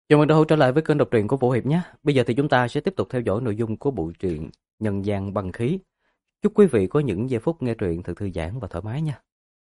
Chào mừng đã trở lại với kênh đọc truyện của Vũ Hiệp nhé. Bây giờ thì chúng ta sẽ tiếp tục theo dõi nội dung của bộ truyện Nhân gian băng khí. Chúc quý vị có những giây phút nghe truyện thật thư giãn và thoải mái nha.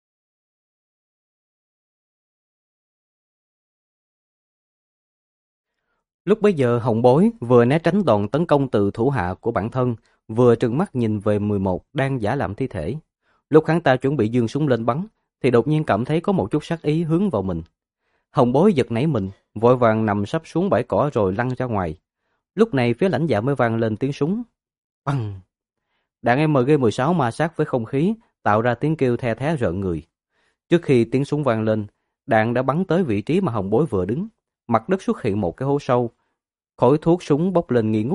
Lúc bấy giờ Hồng Bối vừa né tránh đòn tấn công từ thủ hạ của bản thân, vừa trừng mắt nhìn về 11 đang giả làm thi thể. Lúc hắn ta chuẩn bị giương súng lên bắn, thì đột nhiên cảm thấy có một chút sát ý hướng vào mình. Hồng Bối giật nảy mình, vội vàng nằm sấp xuống bãi cỏ rồi lăn ra ngoài. Lúc này phía lãnh dạ mới vang lên tiếng súng. Băng! Đạn MG-16 ma sát với không khí, tạo ra tiếng kêu the thé rợn người. Trước khi tiếng súng vang lên, đạn đã bắn tới vị trí mà Hồng Bối vừa đứng. Mặt đất xuất hiện một cái hố sâu, khói thuốc súng bốc lên nghi ngút.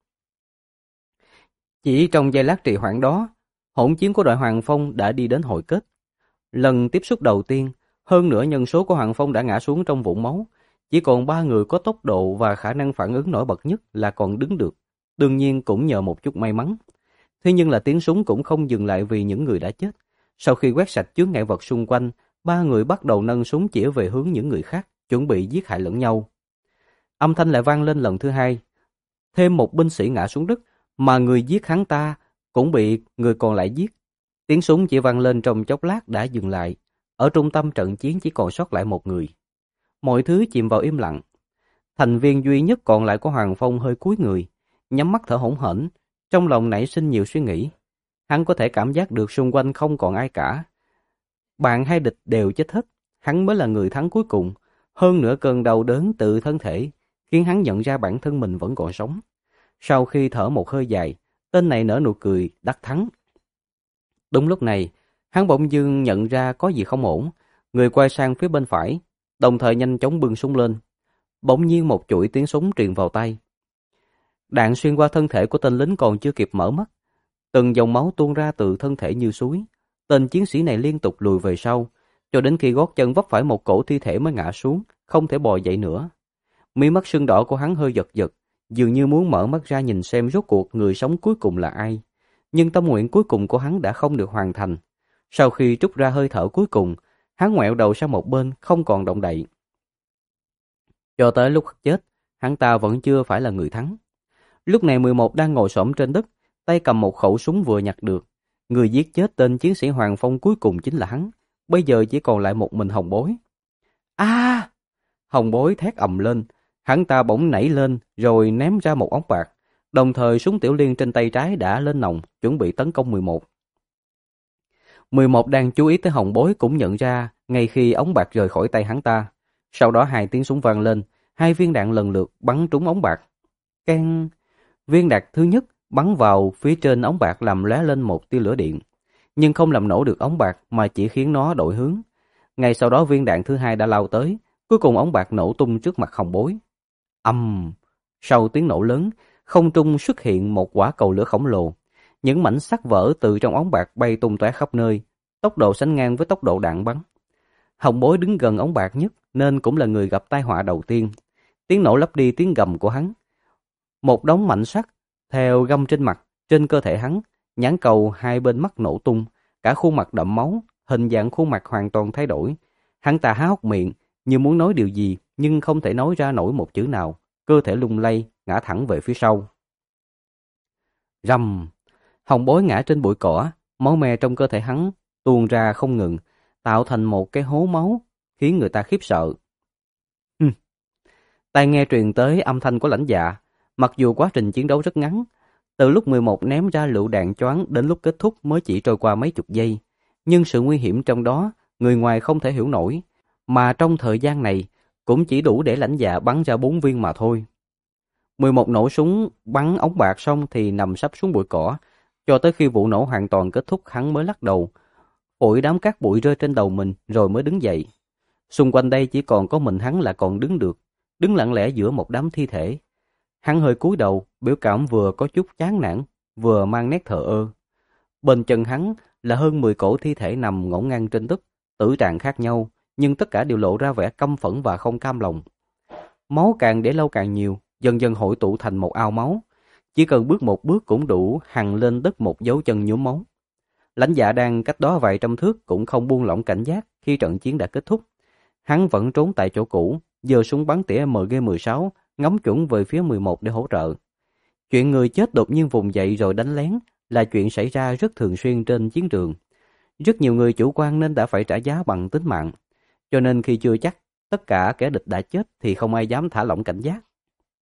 Chỉ trong giây lát trì hoãn đó, hỗn chiến của đội Hoàng Phong đã đi đến hồi kết. Lần tiếp xúc đầu tiên, hơn nửa nhân số của Hoàng Phong đã ngã xuống trong vũng máu. Chỉ còn 3 người có tốc độ và khả năng phản ứng nổi bật nhất là còn đứng được. Đương nhiên cũng nhờ một chút may mắn. Thế nhưng là tiếng súng cũng không dừng lại vì những người đã chết. Sau khi quét sạch chướng ngại vật xung quanh, 3 người bắt đầu nâng súng chĩa về hướng những người khác, chuẩn bị giết hại lẫn nhau. Âm thanh lại vang lên lần thứ hai. Thêm một binh sĩ ngã xuống đất, mà người giết hắn ta cũng bị người còn lại giết. Tiếng súng chỉ vang lên trong chốc lát đã dừng lại. Ở trung tâm trận chiến chỉ còn sót lại một người. Mọi thứ chìm vào im lặng. Thành viên duy nhất còn lại của Hoàng Phong hơi cúi người, nhắm mắt thở hổn hển, trong lòng nảy sinh nhiều suy nghĩ. Hắn có thể cảm giác được xung quanh không còn ai cả. Bạn hay địch đều chết hết, hắn mới là người thắng cuối cùng. Hơn nữa cơn đau đớn tự thân thể khiến hắn nhận ra bản thân mình vẫn còn sống. Sau khi thở một hơi dài, tên này nở nụ cười đắc thắng. Đúng lúc này, hắn bỗng dưng nhận ra có gì không ổn, người quay sang phía bên phải, đồng thời nhanh chóng bưng súng lên. Bỗng nhiên một chuỗi tiếng súng truyền vào tay. Đạn xuyên qua thân thể của tên lính còn chưa kịp mở mắt. Từng dòng máu tuôn ra từ thân thể như suối. Tên chiến sĩ này liên tục lùi về sau, cho đến khi gót chân vấp phải một cổ thi thể mới ngã xuống, không thể bò dậy nữa. Mí mắt sưng đỏ của hắn hơi giật giật, dường như muốn mở mắt ra nhìn xem rốt cuộc người sống cuối cùng là ai. Nhưng tâm nguyện cuối cùng của hắn đã không được hoàn thành. Sau khi trút ra hơi thở cuối cùng, hắn ngoẹo đầu sang một bên, không còn động đậy. Cho tới lúc chết, hắn ta vẫn chưa phải là người thắng. Lúc này 11 đang ngồi xổm trên đất, tay cầm một khẩu súng vừa nhặt được. Người giết chết tên chiến sĩ Hoàng Phong cuối cùng chính là hắn. Bây giờ chỉ còn lại một mình Hồng Bối. A! Hồng Bối thét ầm lên. Hắn ta bỗng nảy lên rồi ném ra một ống bạc. Đồng thời súng tiểu liên trên tay trái đã lên nòng, chuẩn bị tấn công 11. 11 đang chú ý tới Hồng Bối cũng nhận ra ngay khi ống bạc rời khỏi tay hắn ta. Sau đó hai tiếng súng vang lên, hai viên đạn lần lượt bắn trúng ống bạc. Keng! Viên đạn thứ nhất bắn vào phía trên ống bạc làm lóe lên một tia lửa điện, nhưng không làm nổ được ống bạc mà chỉ khiến nó đổi hướng. Ngay sau đó viên đạn thứ hai đã lao tới, cuối cùng ống bạc nổ tung trước mặt Hồng Bối. Ầm! Sau tiếng nổ lớn, không trung xuất hiện một quả cầu lửa khổng lồ. Những mảnh sắt vỡ từ trong ống bạc bay tung tóe khắp nơi, tốc độ sánh ngang với tốc độ đạn bắn. Hồng Bối đứng gần ống bạc nhất nên cũng là người gặp tai họa đầu tiên. Tiếng nổ lấp đi tiếng gầm của hắn. Một đống mảnh sắt theo găm trên mặt, trên cơ thể hắn, nhãn cầu hai bên mắt nổ tung, cả khuôn mặt đẫm máu, hình dạng khuôn mặt hoàn toàn thay đổi. Hắn ta há hốc miệng như muốn nói điều gì nhưng không thể nói ra nổi một chữ nào, cơ thể lung lay, ngã thẳng về phía sau. Rầm! Hồng Bối ngã trên bụi cỏ, máu me trong cơ thể hắn tuôn ra không ngừng, tạo thành một cái hố máu, khiến người ta khiếp sợ. Tai nghe truyền tới âm thanh của lãnh dạ, mặc dù quá trình chiến đấu rất ngắn, từ lúc 11 ném ra lựu đạn choáng đến lúc kết thúc mới chỉ trôi qua mấy chục giây, nhưng sự nguy hiểm trong đó, người ngoài không thể hiểu nổi, mà trong thời gian này, cũng chỉ đủ để lãnh dạ bắn ra 4 viên mà thôi. 11 nổ súng bắn ống bạc xong thì nằm sấp xuống bụi cỏ, cho tới khi vụ nổ hoàn toàn kết thúc hắn mới lắc đầu, phủi đám cát bụi rơi trên đầu mình rồi mới đứng dậy. Xung quanh đây chỉ còn có mình hắn là còn đứng được, đứng lặng lẽ giữa một đám thi thể. Hắn hơi cúi đầu, biểu cảm vừa có chút chán nản, vừa mang nét thờ ơ. Bên chân hắn là hơn 10 cổ thi thể nằm ngổn ngang trên đất, tử trạng khác nhau, nhưng tất cả đều lộ ra vẻ căm phẫn và không cam lòng. Máu càng để lâu càng nhiều, dần dần hội tụ thành một ao máu. Chỉ cần bước một bước cũng đủ hằn lên đất một dấu chân nhuốm máu. Lãnh dạ đang cách đó vài trăm thước cũng không buông lỏng cảnh giác khi trận chiến đã kết thúc. Hắn vẫn trốn tại chỗ cũ, giơ súng bắn tỉa MG-16, ngắm chuẩn về phía 11 để hỗ trợ. Chuyện người chết đột nhiên vùng dậy rồi đánh lén là chuyện xảy ra rất thường xuyên trên chiến trường. Rất nhiều người chủ quan nên đã phải trả giá bằng tính mạng. Cho nên khi chưa chắc tất cả kẻ địch đã chết thì không ai dám thả lỏng cảnh giác.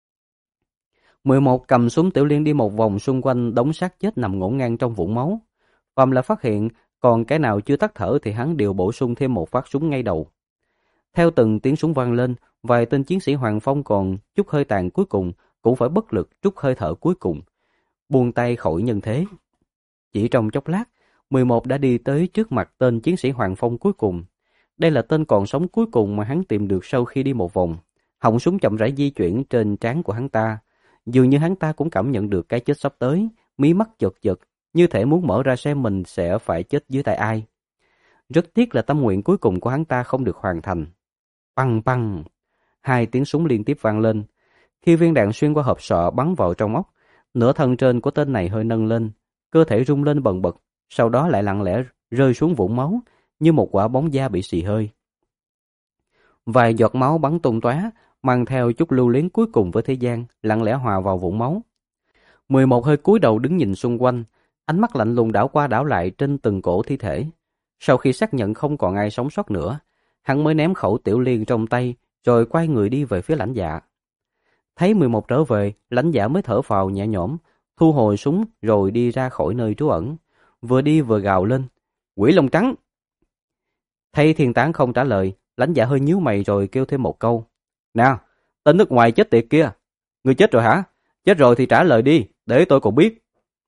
11 cầm súng tiểu liên đi một vòng xung quanh đống xác chết nằm ngổn ngang trong vũng máu. Phàm là phát hiện còn cái nào chưa tắt thở thì hắn đều bổ sung thêm một phát súng ngay đầu. Theo từng tiếng súng vang lên, vài tên chiến sĩ Hoàng Phong còn chút hơi tàn cuối cùng cũng phải bất lực trút hơi thở cuối cùng, buông tay khỏi nhân thế. Chỉ trong chốc lát, 11 đã đi tới trước mặt tên chiến sĩ Hoàng Phong cuối cùng. Đây là tên còn sống cuối cùng mà hắn tìm được sau khi đi một vòng. Họng súng chậm rãi di chuyển trên trán của hắn ta. Dường như hắn ta cũng cảm nhận được cái chết sắp tới, mí mắt giật giật, như thể muốn mở ra xem mình sẽ phải chết dưới tay ai. Rất tiếc là tâm nguyện cuối cùng của hắn ta không được hoàn thành. Păng păng, 2 tiếng súng liên tiếp vang lên. Khi viên đạn xuyên qua hộp sọ bắn vào trong óc, nửa thân trên của tên này hơi nâng lên, cơ thể rung lên bần bật, sau đó lại lặng lẽ rơi xuống vũng máu như một quả bóng da bị xì hơi. Vài giọt máu bắn tung tóe, mang theo chút lưu luyến cuối cùng với thế gian, lặng lẽ hòa vào vũng máu. 11 hơi cúi đầu đứng nhìn xung quanh, ánh mắt lạnh lùng đảo qua đảo lại trên từng cổ thi thể. Sau khi xác nhận không còn ai sống sót nữa, hắn mới ném khẩu tiểu liên trong tay, rồi quay người đi về phía Lãnh Dạ. Thấy 11 trở về, Lãnh Dạ mới thở phào nhẹ nhõm, thu hồi súng rồi đi ra khỏi nơi trú ẩn. Vừa đi vừa gào lên, quỷ lông trắng. Thấy Thiên Tán không trả lời, Lãnh Dạ hơi nhíu mày rồi kêu thêm một câu. Nè, tên nước ngoài chết tiệt kia, ngươi chết rồi hả? Chết rồi thì trả lời đi, để tôi còn biết.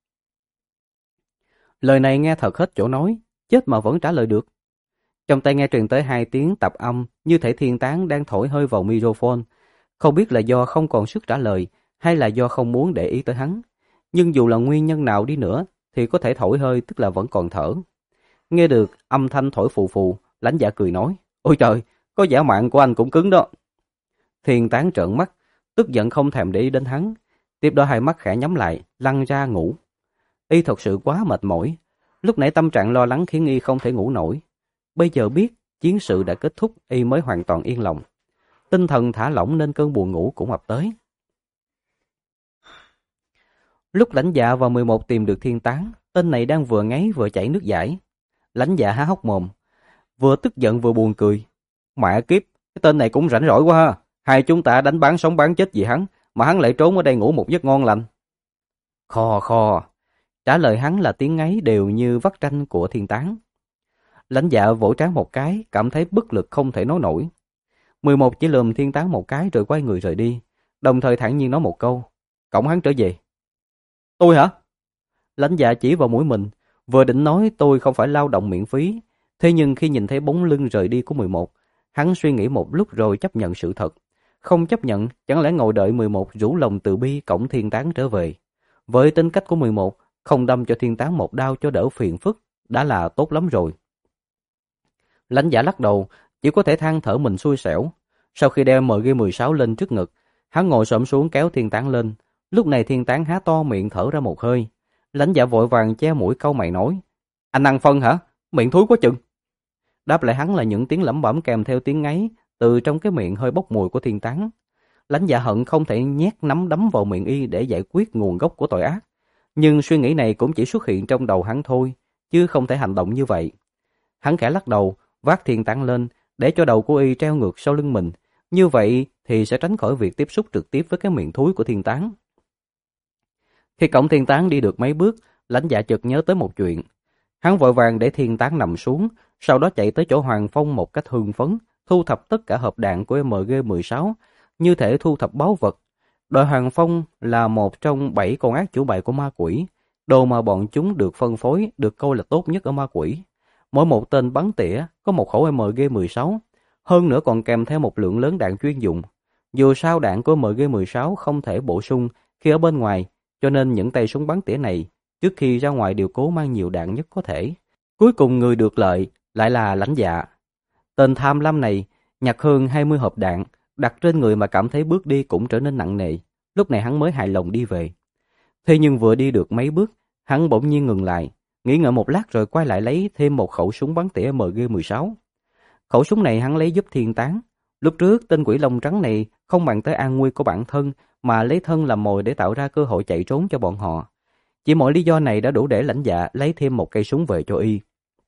Lời này nghe thật hết chỗ nói, chết mà vẫn trả lời được. Trong tay nghe truyền tới 2 tiếng tạp âm, như thể Thiên Tán đang thổi hơi vào microphone. Không biết là do không còn sức trả lời, hay là do không muốn để ý tới hắn. Nhưng dù là nguyên nhân nào đi nữa, thì có thể thổi hơi tức là vẫn còn thở. Nghe được âm thanh thổi phù phù, Lãnh Dạ cười nói, ôi trời, có giả mạng của anh cũng cứng đó. Thiên Tán trợn mắt, tức giận không thèm để ý đến hắn. Tiếp đó 2 mắt khẽ nhắm lại, lăn ra ngủ. Y thật sự quá mệt mỏi. Lúc nãy tâm trạng lo lắng khiến Y không thể ngủ nổi. Bây giờ biết chiến sự đã kết thúc, Y mới hoàn toàn yên lòng. Tinh thần thả lỏng nên cơn buồn ngủ cũng ập tới. Lúc Lãnh Dạ và 11 tìm được Thiên Tán, tên này đang vừa ngáy vừa chảy nước dãi. Lãnh Dạ há hốc mồm, vừa tức giận vừa buồn cười. Mẹ kiếp, cái tên này cũng rảnh rỗi quá ha. Hai chúng ta đánh bán sống bán chết gì hắn, mà hắn lại trốn ở đây ngủ một giấc ngon lành. Khò khò, trả lời hắn là tiếng ngáy đều như vắt tranh của Thiên Tán. Lãnh Dạ vỗ trán một cái, cảm thấy bất lực không thể nói nổi. 11 chỉ lườm Thiên Tán một cái rồi quay người rời đi, đồng thời thản nhiên nói một câu, cõng hắn trở về. Tôi hả? Lãnh Dạ chỉ vào mũi mình, vừa định nói tôi không phải lao động miễn phí, thế nhưng khi nhìn thấy bóng lưng rời đi của 11, hắn suy nghĩ một lúc rồi chấp nhận sự thật. Không chấp nhận, chẳng lẽ ngồi đợi 11 rủ lòng từ bi cõng Thiên Tán trở về. Với tính cách của 11, không đâm cho Thiên Tán một đao cho đỡ phiền phức, đã là tốt lắm rồi. Lãnh Dạ lắc đầu, chỉ có thể than thở mình xui xẻo. Sau khi đeo MG-16 lên trước ngực, hắn ngồi xổm xuống kéo Thiên Tán lên. Lúc này Thiên Tán há to miệng thở ra một hơi. Lãnh Dạ vội vàng che mũi cau mày nói, anh ăn phân hả? Miệng thúi quá chừng. Đáp lại hắn là những tiếng lẩm bẩm kèm theo tiếng ngáy từ trong cái miệng hơi bốc mùi của Thiên Tán. Lãnh Dạ hận không thể nhét nắm đấm vào miệng y để giải quyết nguồn gốc của tội ác. Nhưng suy nghĩ này cũng chỉ xuất hiện trong đầu hắn thôi, chứ không thể hành động như vậy. Hắn khẽ lắc đầu, vác Thiên Tán lên, để cho đầu của y treo ngược sau lưng mình. Như vậy thì sẽ tránh khỏi việc tiếp xúc trực tiếp với cái miệng thúi của Thiên Tán. Khi cõng Thiên Tán đi được mấy bước, Lãnh Dạ chợt nhớ tới một chuyện. Hắn vội vàng để Thiên Tán nằm xuống, sau đó chạy tới chỗ Hoàng Phong một cách hưng phấn, thu thập tất cả hộp đạn của MG-16, như thể thu thập báu vật. Đội Hoàng Phong là một trong 7 con ác chủ bài của ma quỷ, đồ mà bọn chúng được phân phối được coi là tốt nhất ở ma quỷ. Mỗi một tên bắn tỉa có một khẩu MG-16, hơn nữa còn kèm theo một lượng lớn đạn chuyên dụng. Dù sao đạn của MG-16 không thể bổ sung khi ở bên ngoài, cho nên những tay súng bắn tỉa này trước khi ra ngoài đều cố mang nhiều đạn nhất có thể. Cuối cùng người được lợi lại là Lãnh Dạ. Tên tham lam này nhặt hơn 20 hộp đạn, đặt trên người mà cảm thấy bước đi cũng trở nên nặng nề. Lúc này hắn mới hài lòng đi về. Thế nhưng vừa đi được mấy bước, hắn bỗng nhiên ngừng lại, nghĩ ngợi một lát rồi quay lại lấy thêm một khẩu súng bắn tỉa MG-16. Khẩu súng này hắn lấy giúp Thiên Tán. Lúc trước tên quỷ lông trắng này không màng tới an nguy của bản thân mà lấy thân làm mồi để tạo ra cơ hội chạy trốn cho bọn họ. Chỉ mỗi lý do này đã đủ để Lãnh Dạ lấy thêm một cây súng về cho y.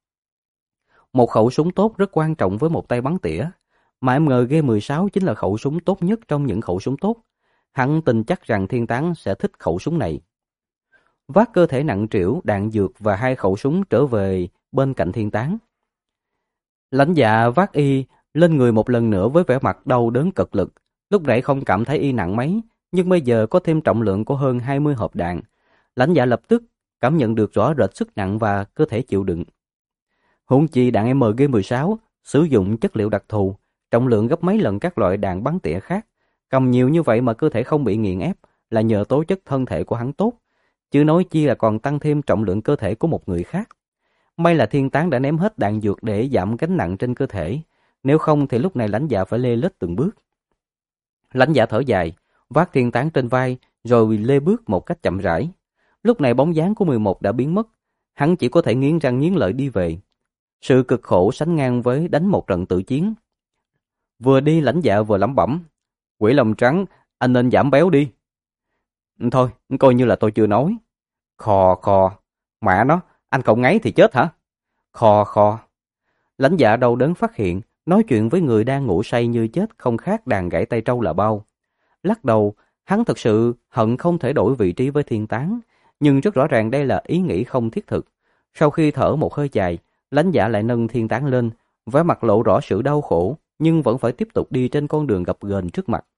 Một khẩu súng tốt rất quan trọng với một tay bắn tỉa, mà MG16 chính là khẩu súng tốt nhất trong những khẩu súng tốt. Hắn tin chắc rằng Thiên Tán sẽ thích khẩu súng này. Vác cơ thể nặng trĩu, đạn dược và 2 khẩu súng trở về bên cạnh Thiên Tán. Lãnh Dạ vác y lên người một lần nữa với vẻ mặt đau đớn cực lực. Lúc nãy không cảm thấy y nặng mấy, nhưng bây giờ có thêm trọng lượng của hơn 20 hộp đạn. Lãnh Dạ lập tức cảm nhận được rõ rệt sức nặng và cơ thể chịu đựng. Huống chi đạn MG16 sử dụng chất liệu đặc thù, trọng lượng gấp mấy lần các loại đạn bắn tỉa khác. Cầm nhiều như vậy mà cơ thể không bị nghiền ép là nhờ tố chất thân thể của hắn tốt, chứ nói chi là còn tăng thêm trọng lượng cơ thể của một người khác. May là Thiên Tán đã ném hết đạn dược để giảm gánh nặng trên cơ thể, nếu không thì lúc này Lãnh Dạ phải lê lết từng bước. Lãnh Dạ thở dài, vác Thiên Tán trên vai rồi lê bước một cách chậm rãi. Lúc này bóng dáng của 11 đã biến mất, hắn chỉ có thể nghiến răng nghiến lợi đi về. Sự cực khổ sánh ngang với đánh một trận tự chiến. Vừa đi Lãnh Dạ vừa lẩm bẩm, quỷ lông trắng, anh nên giảm béo đi. Thôi, coi như là tôi chưa nói. Khò khò, mẹ nó, anh không ngáy thì chết hả? Khò khò. Lãnh Dạ đau đớn phát hiện, nói chuyện với người đang ngủ say như chết không khác đàn gãy tay trâu là bao. Lắc đầu, hắn thực sự hận không thể đổi vị trí với Thiên Tán, nhưng rất rõ ràng đây là ý nghĩ không thiết thực. Sau khi thở một hơi dài, Lãnh Dạ lại nâng Thiên Tán lên, vẻ mặt lộ rõ sự đau khổ, nhưng vẫn phải tiếp tục đi trên con đường gập ghềnh trước mặt.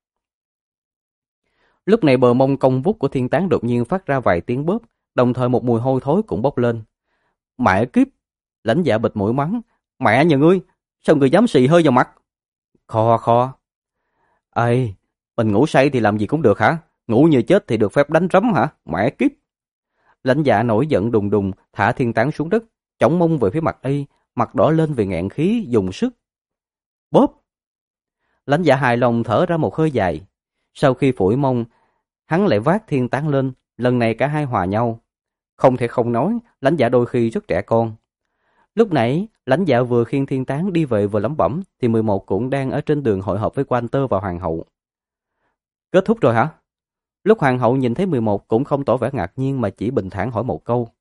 Lúc này bờ mông cong vút của Thiên Tán đột nhiên phát ra vài tiếng bóp, đồng thời một mùi hôi thối cũng bốc lên. Mẹ kiếp! Lãnh Dạ bịt mũi mắng, mẹ nhà ngươi, sao ngươi dám xì hơi vào mặt? Khò khò. Ê, mình ngủ say thì làm gì cũng được hả? Ngủ như chết thì được phép đánh rắm hả? Mẹ kiếp! Lãnh Dạ nổi giận đùng đùng thả Thiên Tán xuống đất, chổng mông về phía mặt y, mặt đỏ lên vì nghẹn khí, dùng sức. Bóp! Lãnh Dạ hài lòng thở ra một hơi dài. Sau khi phủi mông, hắn lại vác Thiên Tán lên, lần này cả hai hòa nhau. Không thể không nói, Lãnh Dạ đôi khi rất trẻ con. Lúc nãy, Lãnh Dạ vừa khiêng Thiên Tán đi về vừa lẩm bẩm, thì 11 cũng đang ở trên đường hội họp với Walter và Hoàng hậu. Kết thúc rồi hả? Lúc Hoàng hậu nhìn thấy 11 cũng không tỏ vẻ ngạc nhiên mà chỉ bình thản hỏi một câu.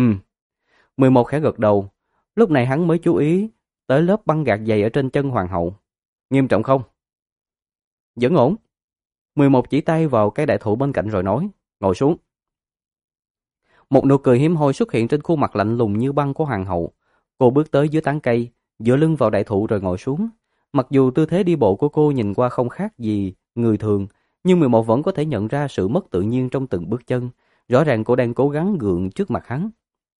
11 khẽ gật đầu. Lúc này hắn mới chú ý tới lớp băng gạc dày ở trên chân Hoàng hậu. Nghiêm trọng không? Vẫn ổn. 11 chỉ tay vào cái đại thụ bên cạnh rồi nói, ngồi xuống. Một nụ cười hiếm hoi xuất hiện trên khuôn mặt lạnh lùng như băng của Hoàng hậu. Cô bước tới dưới tán cây, dựa lưng vào đại thụ rồi ngồi xuống. Mặc dù tư thế đi bộ của cô nhìn qua không khác gì người thường, nhưng 11 vẫn có thể nhận ra sự mất tự nhiên trong từng bước chân. Rõ ràng cô đang cố gắng gượng trước mặt hắn.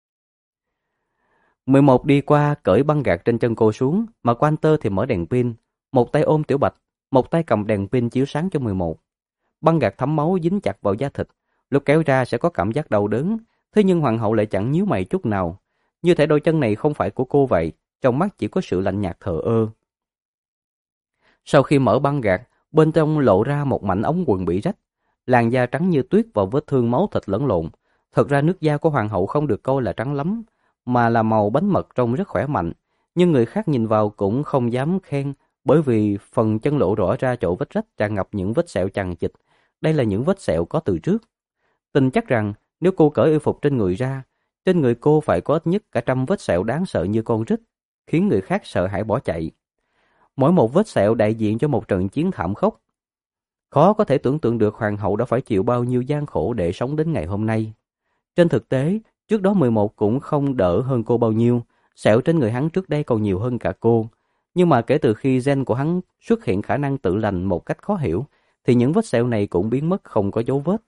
11 đi qua cởi băng gạc trên chân cô xuống, mà Walter thì mở đèn pin. Một tay ôm Tiểu Bạch, một tay cầm đèn pin chiếu sáng cho 11. Băng gạc thấm máu dính chặt vào da thịt, lúc kéo ra sẽ có cảm giác đau đớn. Thế nhưng Hoàng hậu lại chẳng nhíu mày chút nào. Như thể đôi chân này không phải của cô vậy, trong mắt chỉ có sự lạnh nhạt thờ ơ. Sau khi mở băng gạc, bên trong lộ ra một mảnh ống quần bị rách, làn da trắng như tuyết vào vết thương máu thịt lẫn lộn. Thật ra nước da của Hoàng hậu không được coi là trắng lắm, mà là màu bánh mật trông rất khỏe mạnh. Nhưng người khác nhìn vào cũng không dám khen, bởi vì phần chân lộ rõ ra chỗ vết rách tràn ngập những vết sẹo chằng chịt. Đây là những vết sẹo có từ trước. Tin chắc rằng nếu cô cởi y phục trên người ra, trên người cô phải có ít nhất cả 100 vết sẹo đáng sợ như con rít, khiến người khác sợ hãi bỏ chạy. Mỗi một vết sẹo đại diện cho một trận chiến thảm khốc. Khó có thể tưởng tượng được Hoàng hậu đã phải chịu bao nhiêu gian khổ để sống đến ngày hôm nay. Trên thực tế, trước đó 11 cũng không đỡ hơn cô bao nhiêu, sẹo trên người hắn trước đây còn nhiều hơn cả cô. Nhưng mà kể từ khi gen của hắn xuất hiện khả năng tự lành một cách khó hiểu, thì những vết sẹo này cũng biến mất không có dấu vết.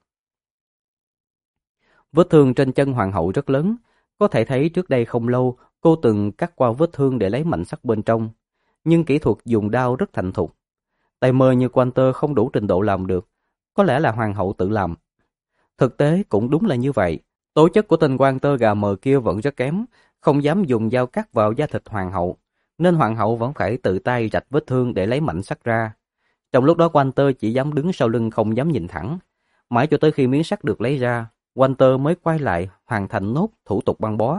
Vết thương trên chân Hoàng hậu rất lớn, có thể thấy trước đây không lâu cô từng cắt qua vết thương để lấy mảnh sắt bên trong. Nhưng kỹ thuật dùng đao rất thành thục. Tay mơ như Walter không đủ trình độ làm được, có lẽ là Hoàng hậu tự làm. Thực tế cũng đúng là như vậy, tố chất của tên Walter gà mờ kia vẫn rất kém, không dám dùng dao cắt vào da thịt Hoàng hậu, nên Hoàng hậu vẫn phải tự tay rạch vết thương để lấy mảnh sắt ra. Trong lúc đó Walter chỉ dám đứng sau lưng không dám nhìn thẳng, mãi cho tới khi miếng sắt được lấy ra, Walter mới quay lại hoàn thành nốt thủ tục băng bó.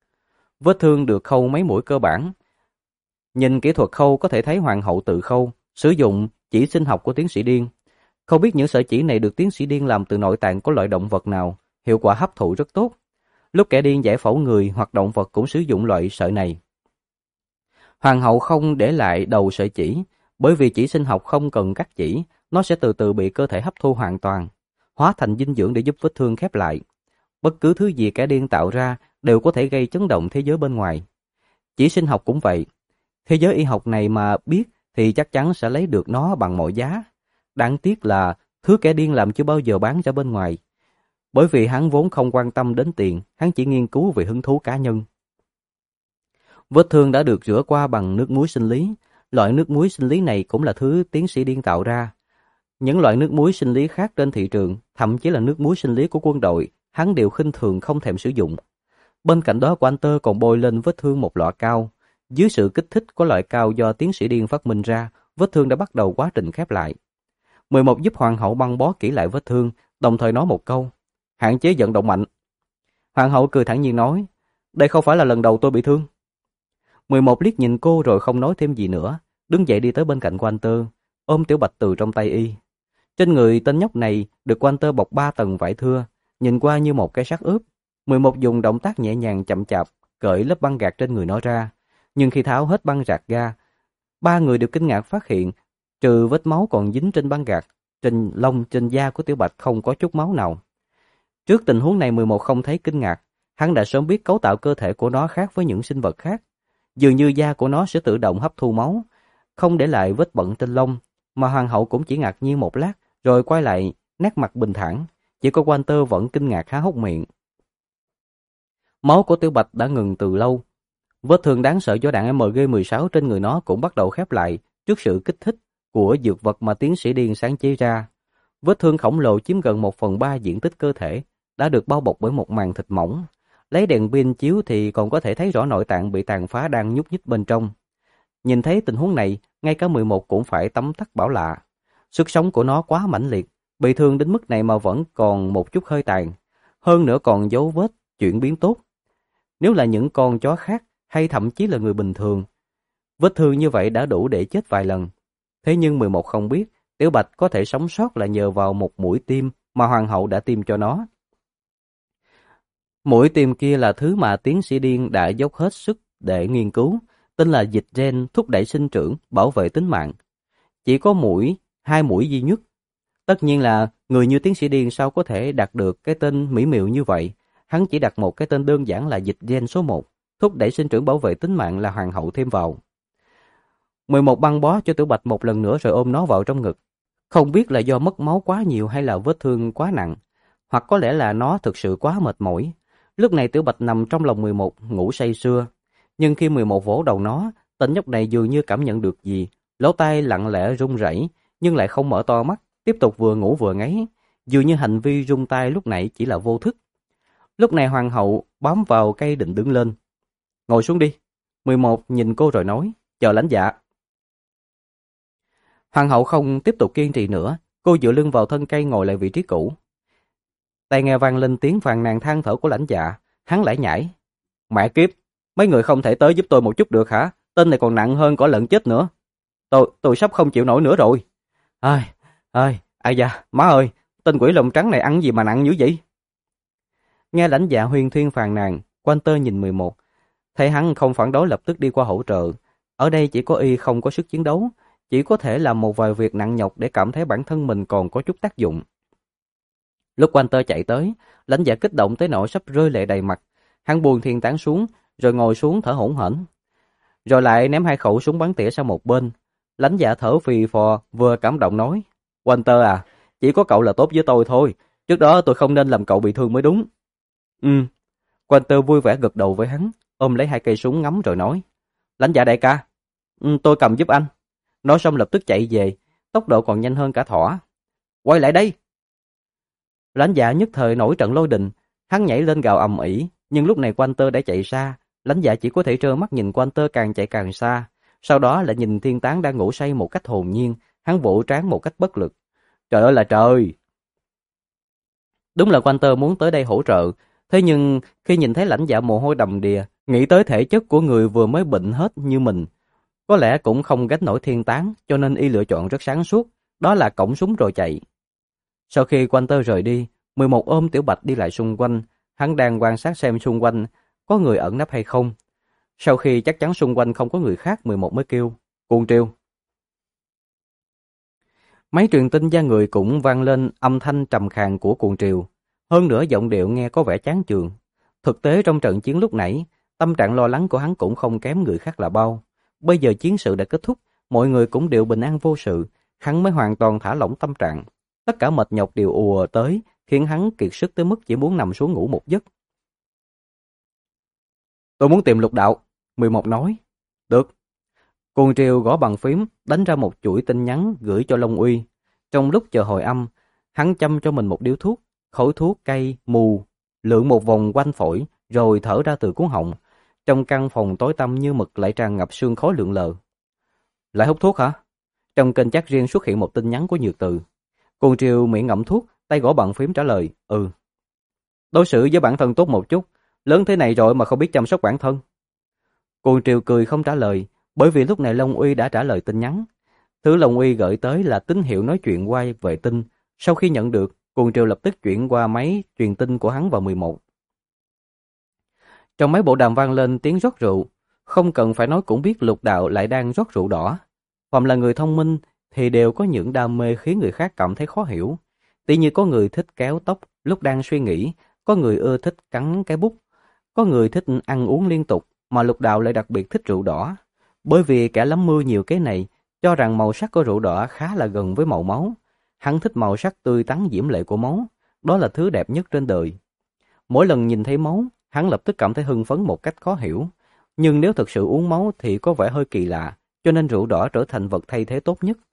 Vết thương được khâu mấy mũi cơ bản. Nhìn kỹ thuật khâu có thể thấy Hoàng hậu tự khâu, sử dụng chỉ sinh học của tiến sĩ Điên. Không biết những sợi chỉ này được tiến sĩ Điên làm từ nội tạng của loại động vật nào, hiệu quả hấp thụ rất tốt. Lúc kẻ điên giải phẫu người hoặc động vật cũng sử dụng loại sợi này. Hoàng hậu không để lại đầu sợi chỉ, bởi vì chỉ sinh học không cần cắt chỉ, nó sẽ từ từ bị cơ thể hấp thu hoàn toàn, hóa thành dinh dưỡng để giúp vết thương khép lại. Bất cứ thứ gì kẻ điên tạo ra đều có thể gây chấn động thế giới bên ngoài. Chỉ sinh học cũng vậy. Thế giới y học này mà biết thì chắc chắn sẽ lấy được nó bằng mọi giá. Đáng tiếc là thứ kẻ điên làm chưa bao giờ bán ra bên ngoài. Bởi vì hắn vốn không quan tâm đến tiền, hắn chỉ nghiên cứu về hứng thú cá nhân. Vết thương đã được rửa qua bằng nước muối sinh lý. Loại nước muối sinh lý này cũng là thứ tiến sĩ Điên tạo ra. Những loại nước muối sinh lý khác trên thị trường, thậm chí là nước muối sinh lý của quân đội, hắn đều khinh thường không thèm sử dụng. Bên cạnh đó, Walter còn bôi lên vết thương một lọ cao. Dưới sự kích thích của loại cao do tiến sĩ Điên phát minh ra, vết thương đã bắt đầu quá trình khép lại. 11 giúp hoàng hậu băng bó kỹ lại vết thương, đồng thời nói một câu: hạn chế vận động mạnh. Hoàng hậu cười thản nhiên nói: đây không phải là lần đầu tôi bị thương. 11 liếc nhìn cô rồi không nói thêm gì nữa, đứng dậy đi tới bên cạnh Walter, ôm Tiểu Bạch từ trong tay y. Trên người tên nhóc này được Walter bọc 3 tầng vải thưa, nhìn qua như một cái xác ướp. 11 dùng động tác nhẹ nhàng chậm chạp cởi lớp băng gạc trên người nó ra, nhưng khi tháo hết băng gạc ra, ba người đều kinh ngạc phát hiện, trừ vết máu còn dính trên băng gạc, trên lông trên da của Tiểu Bạch không có chút máu nào. Trước tình huống này 11 không thấy kinh ngạc, hắn đã sớm biết cấu tạo cơ thể của nó khác với những sinh vật khác. Dường như da của nó sẽ tự động hấp thu máu, không để lại vết bẩn trên lông, mà hoàng hậu cũng chỉ ngạc nhiên một lát, rồi quay lại nét mặt bình thản. Chỉ có Walter vẫn kinh ngạc há hốc miệng. Máu của Tiểu Bạch đã ngừng từ lâu. Vết thương đáng sợ do đạn MG16 trên người nó cũng bắt đầu khép lại trước sự kích thích của dược vật mà tiến sĩ Điên sáng chế ra. Vết thương khổng lồ chiếm gần 1/3 diện tích cơ thể, đã được bao bọc bởi một màng thịt mỏng. Lấy đèn pin chiếu thì còn có thể thấy rõ nội tạng bị tàn phá đang nhúc nhích bên trong. Nhìn thấy tình huống này, ngay cả 11 cũng phải tấm tắc bảo lạ. Sức sống của nó quá mãnh liệt, bị thương đến mức này mà vẫn còn một chút hơi tàn. Hơn nữa còn dấu vết chuyển biến tốt. Nếu là những con chó khác hay thậm chí là người bình thường, vết thương như vậy đã đủ để chết vài lần. Thế nhưng 11 không biết, Tiểu Bạch có thể sống sót là nhờ vào một mũi tiêm mà hoàng hậu đã tiêm cho nó. Mũi tiêm kia là thứ mà tiến sĩ Điên đã dốc hết sức để nghiên cứu, tên là dịch gen thúc đẩy sinh trưởng, bảo vệ tính mạng. Chỉ có hai mũi duy nhất. Tất nhiên là người như tiến sĩ Điên sao có thể đặt được cái tên mỹ miều như vậy. Hắn chỉ đặt một cái tên đơn giản là dịch gen số 1, thúc đẩy sinh trưởng bảo vệ tính mạng là hoàng hậu thêm vào. 11 băng bó cho Tiểu Bạch một lần nữa rồi ôm nó vào trong ngực. Không biết là do mất máu quá nhiều hay là vết thương quá nặng, hoặc có lẽ là nó thực sự quá mệt mỏi. Lúc này Tiểu Bạch nằm trong lòng 11 ngủ say sưa, nhưng khi 11 vỗ đầu nó, tên nhóc này dường như cảm nhận được gì, lỗ tai lặng lẽ run rẩy, nhưng lại không mở to mắt, tiếp tục vừa ngủ vừa ngáy, dường như hành vi rung tay lúc nãy chỉ là vô thức. Lúc này hoàng hậu bám vào cây định đứng lên. Ngồi xuống đi. 11 nhìn cô rồi nói, chờ lãnh dạ. Hoàng hậu không tiếp tục kiên trì nữa, cô dựa lưng vào thân cây ngồi lại vị trí cũ. Tai nghe vang lên tiếng phàn nàn than thở của lãnh dạ, hắn lại nhảy. Mẹ kiếp, mấy người không thể tới giúp tôi một chút được hả? Tên này còn nặng hơn cỏ lợn chết nữa. Tôi sắp không chịu nổi nữa rồi. Ai da, má ơi, tên quỷ lông trắng này ăn gì mà nặng dữ vậy? Nghe lãnh dạ huyên thuyên phàn nàn, Walter nhìn 11, thấy hắn không phản đối lập tức đi qua hỗ trợ. Ở đây chỉ có y không có sức chiến đấu, chỉ có thể làm một vài việc nặng nhọc để cảm thấy bản thân mình còn có chút tác dụng. Lúc Walter chạy tới, lãnh dạ kích động tới nỗi sắp rơi lệ đầy mặt. Hắn buông thiên tán xuống, rồi ngồi xuống thở hổn hển, rồi lại ném 2 khẩu súng bắn tỉa sang một bên. Lãnh dạ thở phì phò, vừa cảm động nói: Walter à, chỉ có cậu là tốt với tôi thôi. Trước đó tôi không nên làm cậu bị thương mới đúng. Walter vui vẻ gật đầu với hắn, ôm lấy 2 cây súng ngắm rồi nói: Lãnh dạ đại ca, tôi cầm giúp anh. Nói xong lập tức chạy về, tốc độ còn nhanh hơn cả thỏ. Quay lại đây! Lãnh dạ nhất thời nổi trận lôi đình, hắn nhảy lên gào ầm ĩ, nhưng lúc này Walter đã chạy xa. Lãnh dạ chỉ có thể trơ mắt nhìn Walter càng chạy càng xa, sau đó lại nhìn thiên tán đang ngủ say một cách hồn nhiên, hắn vỗ trán một cách bất lực. Trời ơi là trời! Đúng là Walter muốn tới đây hỗ trợ, thế nhưng khi nhìn thấy lãnh dạ mồ hôi đầm đìa, nghĩ tới thể chất của người vừa mới bệnh hết như mình, Có lẽ cũng không gánh nổi thiên tán, cho nên y lựa chọn rất sáng suốt, đó là cõng súng rồi chạy. Sau khi Walter rời đi, 11 ôm Tiểu Bạch đi lại xung quanh, hắn đang quan sát xem xung quanh có người ẩn nấp hay không. Sau khi chắc chắn xung quanh không có người khác, 11 mới kêu, Cuồng Triều. Máy truyền tin da người cũng vang lên âm thanh trầm khàn của Cuồng Triều. Hơn nữa giọng điệu nghe có vẻ chán chường. Thực tế trong trận chiến lúc nãy, tâm trạng lo lắng của hắn cũng không kém người khác là bao. Bây giờ chiến sự đã kết thúc, mọi người cũng đều bình an vô sự, hắn mới hoàn toàn thả lỏng tâm trạng. Tất cả mệt nhọc đều ùa tới, khiến hắn kiệt sức tới mức chỉ muốn nằm xuống ngủ một giấc. Tôi muốn tìm Lục Đạo, 11 nói. Được. Cuồng Triều gõ bằng phím, đánh ra một chuỗi tin nhắn gửi cho Long Uy. Trong lúc chờ hồi âm, hắn châm cho mình một điếu thuốc, khói thuốc cay, mù, lượn một vòng quanh phổi, rồi thở ra từ cuống họng. Trong căn phòng tối tăm như mực lại tràn ngập sương khói lượn lờ. Lại hút thuốc hả? Trong kênh chat riêng xuất hiện một tin nhắn của Nhược Từ. Cuồng Triều miệng ngậm thuốc, tay gõ bằng phím trả lời, ừ. Đối xử với bản thân tốt một chút, lớn thế này rồi mà không biết chăm sóc bản thân. Cuồng Triều cười không trả lời, bởi vì lúc này Long Uy đã trả lời tin nhắn. Thứ Long Uy gửi tới là tín hiệu nói chuyện qua vệ tinh. Sau khi nhận được, Cuồng Triều lập tức chuyển qua máy truyền tin của hắn vào 11. Trong máy bộ đàm vang lên tiếng rót rượu, không cần phải nói cũng biết Lục Đạo lại đang rót rượu đỏ. Phàm là người thông minh thì đều có những đam mê khiến người khác cảm thấy khó hiểu. Tỉ như có người thích kéo tóc lúc đang suy nghĩ, có người ưa thích cắn cái bút, có người thích ăn uống liên tục, mà Lục Đạo lại đặc biệt thích rượu đỏ. Bởi vì kẻ lắm mưa nhiều cái này, cho rằng màu sắc của rượu đỏ khá là gần với màu máu. Hắn thích màu sắc tươi tắn diễm lệ của máu, đó là thứ đẹp nhất trên đời. Mỗi lần nhìn thấy máu, hắn lập tức cảm thấy hưng phấn một cách khó hiểu. Nhưng nếu thực sự uống máu thì có vẻ hơi kỳ lạ, cho nên rượu đỏ trở thành vật thay thế tốt nhất.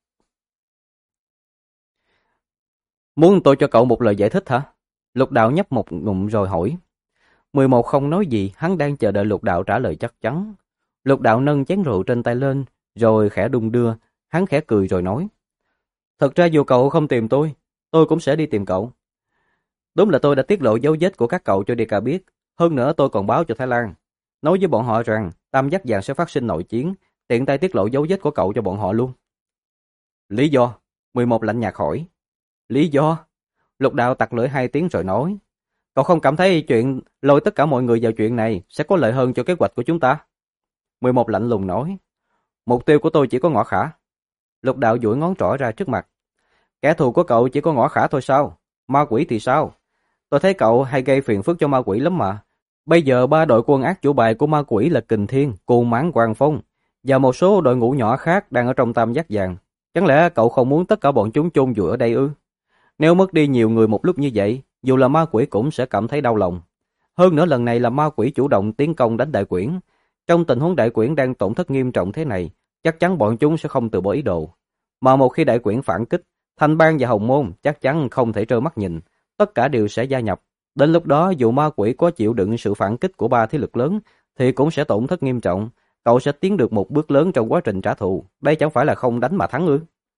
Muốn tôi cho cậu một lời giải thích hả? Lục Đạo nhấp một ngụm rồi hỏi. 11 không nói gì, hắn đang chờ đợi Lục Đạo trả lời chắc chắn. Lục Đạo nâng chén rượu trên tay lên, rồi khẽ đung đưa, hắn khẽ cười rồi nói. Thật ra dù cậu không tìm tôi cũng sẽ đi tìm cậu. Đúng là tôi đã tiết lộ dấu vết của các cậu cho DK biết, hơn nữa tôi còn báo cho Thái Lan. Nói với bọn họ rằng Tam Giác Vàng sẽ phát sinh nội chiến, tiện tay tiết lộ dấu vết của cậu cho bọn họ luôn. Lý do? 11 lạnh nhạt hỏi. Lý do? Lục Đạo tặc lưỡi 2 tiếng rồi nói. Cậu không cảm thấy chuyện lôi tất cả mọi người vào chuyện này sẽ có lợi hơn cho kế hoạch của chúng ta? 11 lạnh lùng nói. Mục tiêu của tôi chỉ có Ngõ Khả. Lục Đạo duỗi ngón trỏ ra trước mặt. Kẻ thù của cậu chỉ có Ngõ Khả thôi sao? Ma quỷ thì sao? Tôi thấy cậu hay gây phiền phức cho ma quỷ lắm mà. Bây giờ 3 đội quân ác chủ bài của ma quỷ là Kình Thiên, Cù Mãn, Hoàng Phong và một số đội ngũ nhỏ khác đang ở trong Tam Giác Vàng. Chẳng lẽ cậu không muốn tất cả bọn chúng chôn vùi ở đây ư? Nếu mất đi nhiều người một lúc như vậy, dù là ma quỷ cũng sẽ cảm thấy đau lòng. Hơn nữa lần này là ma quỷ chủ động tiến công đánh đại quyển. Trong tình huống đại quyển đang tổn thất nghiêm trọng thế này, chắc chắn bọn chúng sẽ không từ bỏ ý đồ. Mà một khi đại quyển phản kích, Thanh Bang và Hồng Môn chắc chắn không thể trơ mắt nhìn, tất cả đều sẽ gia nhập. Đến lúc đó dù ma quỷ có chịu đựng sự phản kích của 3 thế lực lớn thì cũng sẽ tổn thất nghiêm trọng, cậu sẽ tiến được một bước lớn trong quá trình trả thù, đây chẳng phải là không đánh mà thắng ư?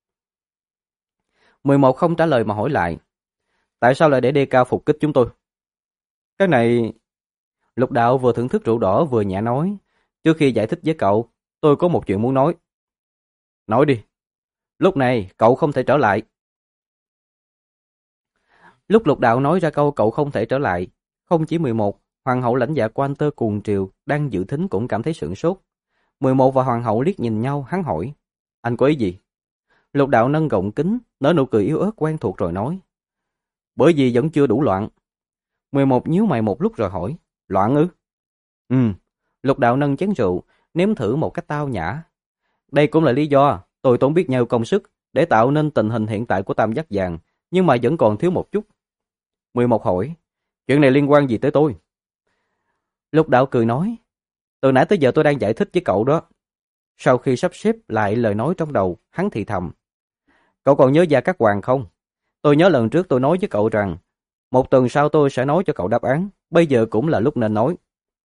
11 không trả lời mà hỏi lại. Tại sao lại để DK phục kích chúng tôi? Cái này... Lục Đạo vừa thưởng thức rượu đỏ vừa nhẹ nói. Trước khi giải thích với cậu, tôi có một chuyện muốn nói. Nói đi. Lúc này cậu không thể trở lại. Lúc Lục Đạo nói ra câu cậu không thể trở lại, không chỉ 11, Hoàng hậu lãnh dạ của Tơ Cuồng Triều đang dự thính cũng cảm thấy sửng sốt. 11 và Hoàng hậu liếc nhìn nhau, hắn hỏi. Anh có ý gì? Lục Đạo nâng gọng kính, nở nụ cười yếu ớt quen thuộc rồi nói. Bởi vì vẫn chưa đủ loạn. 11 nhíu mày một lúc rồi hỏi. Loạn ư? Lục Đạo nâng chén rượu, nếm thử một cách tao nhã. Đây cũng là lý do tôi tốn biết nhau công sức để tạo nên tình hình hiện tại của Tam Giác Vàng, nhưng mà vẫn còn thiếu một chút. 11 hỏi, chuyện này liên quan gì tới tôi? Lục Đạo cười nói, từ nãy tới giờ tôi đang giải thích với cậu đó. Sau khi sắp xếp lại lời nói trong đầu, hắn thì thầm. Cậu còn nhớ Gia Cát Hoàng không? Tôi nhớ lần trước tôi nói với cậu rằng, một tuần sau tôi sẽ nói cho cậu đáp án, bây giờ cũng là lúc nên nói.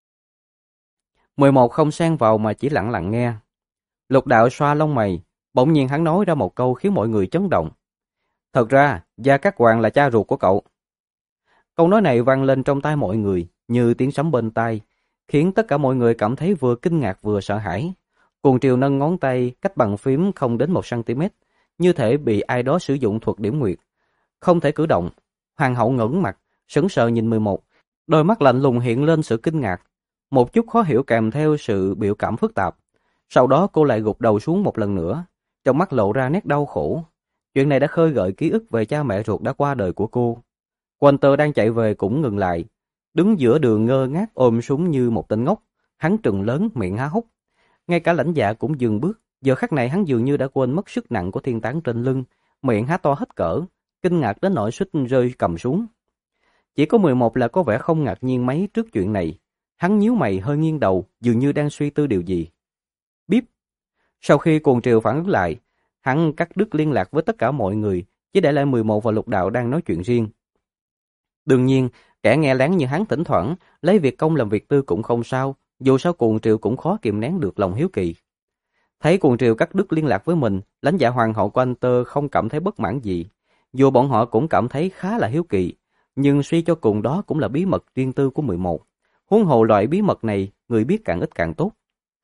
11 không xen vào mà chỉ lặng lặng nghe. Lục Đạo xoa lông mày, bỗng nhiên hắn nói ra một câu khiến mọi người chấn động. Thật ra, Gia Cát Hoàng là cha ruột của cậu. Câu nói này vang lên trong tai mọi người như tiếng sấm bên tai, khiến tất cả mọi người cảm thấy vừa kinh ngạc vừa sợ hãi. Cuồng Triều nâng ngón tay cách bàn phím không đến 1 cm, như thể bị ai đó sử dụng thuật điểm nguyệt. Không thể cử động. Hoàng hậu ngẩng mặt, sững sờ nhìn 11. Đôi mắt lạnh lùng hiện lên sự kinh ngạc, một chút khó hiểu kèm theo sự biểu cảm phức tạp. Sau đó cô lại gục đầu xuống một lần nữa, trong mắt lộ ra nét đau khổ. Chuyện này đã khơi gợi ký ức về cha mẹ ruột đã qua đời của cô. Walter đang chạy về cũng ngừng lại, đứng giữa đường ngơ ngác ôm súng như một tên ngốc. Hắn trừng lớn, miệng há hốc. Ngay cả Lãnh Dạ cũng dừng bước. Giờ khắc này hắn dường như đã quên mất sức nặng của thiên tán trên lưng, miệng há to hết cỡ, kinh ngạc đến nỗi suýt rơi cầm xuống. Chỉ có 11 là có vẻ không ngạc nhiên mấy trước chuyện này. Hắn nhíu mày hơi nghiêng đầu, dường như đang suy tư điều gì. Bíp. Sau khi Cuồng Triều phản ứng lại, hắn cắt đứt liên lạc với tất cả mọi người, chỉ để lại 11 và Lục Đạo đang nói chuyện riêng. Đương nhiên, kẻ nghe lén như hắn thỉnh thoảng lấy việc công làm việc tư cũng không sao, dù sao Cuồng Triều cũng khó kìm nén được lòng hiếu kỳ. Thấy Cuồng Triều cắt đứt liên lạc với mình, Lãnh Dạ hoàng hậu của anh Tơ không cảm thấy bất mãn gì. Dù bọn họ cũng cảm thấy khá là hiếu kỳ, nhưng suy cho cùng đó cũng là bí mật riêng tư của 11. Huống hồ loại bí mật này, người biết càng ít càng tốt.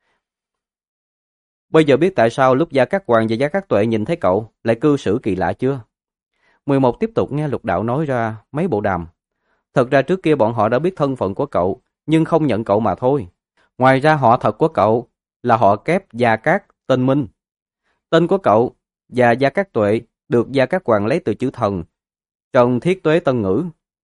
Bây giờ biết tại sao lúc Gia Cát Hoàng và Gia Cát Tuệ nhìn thấy cậu lại cư xử kỳ lạ chưa? 11 tiếp tục nghe Lục Đạo nói ra mấy bộ đàm. Thật ra trước kia bọn họ đã biết thân phận của cậu, nhưng không nhận cậu mà thôi. Ngoài ra họ thật của cậu là họ kép Gia Cát tên Minh. Tên của cậu và Gia Cát Tuệ được Gia Cát Hoàng lấy từ chữ thần trong Thiết Tuế Tân Ngữ.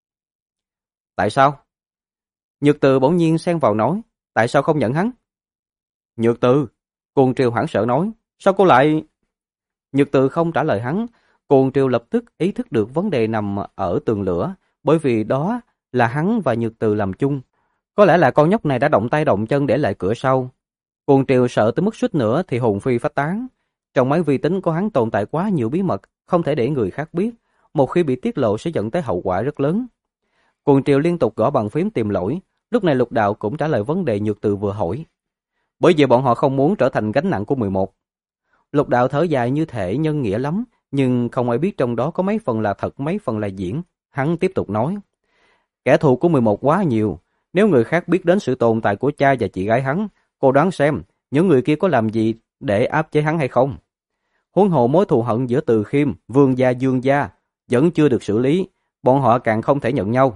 Tại sao? Nhược Từ bỗng nhiên xen vào nói, tại sao không nhận hắn? Nhược Từ, Cuồng Triều hoảng sợ nói, sao cô lại... Nhược Từ không trả lời hắn. Cuồng Triều lập tức ý thức được vấn đề nằm ở tường lửa, bởi vì đó là hắn và Nhược Từ làm chung. Có lẽ là con nhóc này đã động tay động chân để lại cửa sau. Cuồng Triều sợ tới mức suýt nữa thì hồn phi phách tán. Trong máy vi tính của hắn tồn tại quá nhiều bí mật, không thể để người khác biết. Một khi bị tiết lộ sẽ dẫn tới hậu quả rất lớn. Cuồng Triều liên tục gõ bàn phím tìm lỗi. Lúc này Lục Đạo cũng trả lời vấn đề Nhược Từ vừa hỏi. Bởi vì bọn họ không muốn trở thành gánh nặng của 11. Lục Đạo thở dài như thể nhân nghĩa lắm, nhưng không ai biết trong đó có mấy phần là thật mấy phần là diễn. Hắn tiếp tục nói. Kẻ thù của 11 quá nhiều. Nếu người khác biết đến sự tồn tại của cha và chị gái hắn, cô đoán xem những người kia có làm gì để áp chế hắn hay không? Huống hồ mối thù hận giữa Từ Khiêm, Vương gia, Dương gia vẫn chưa được xử lý, bọn họ càng không thể nhận nhau.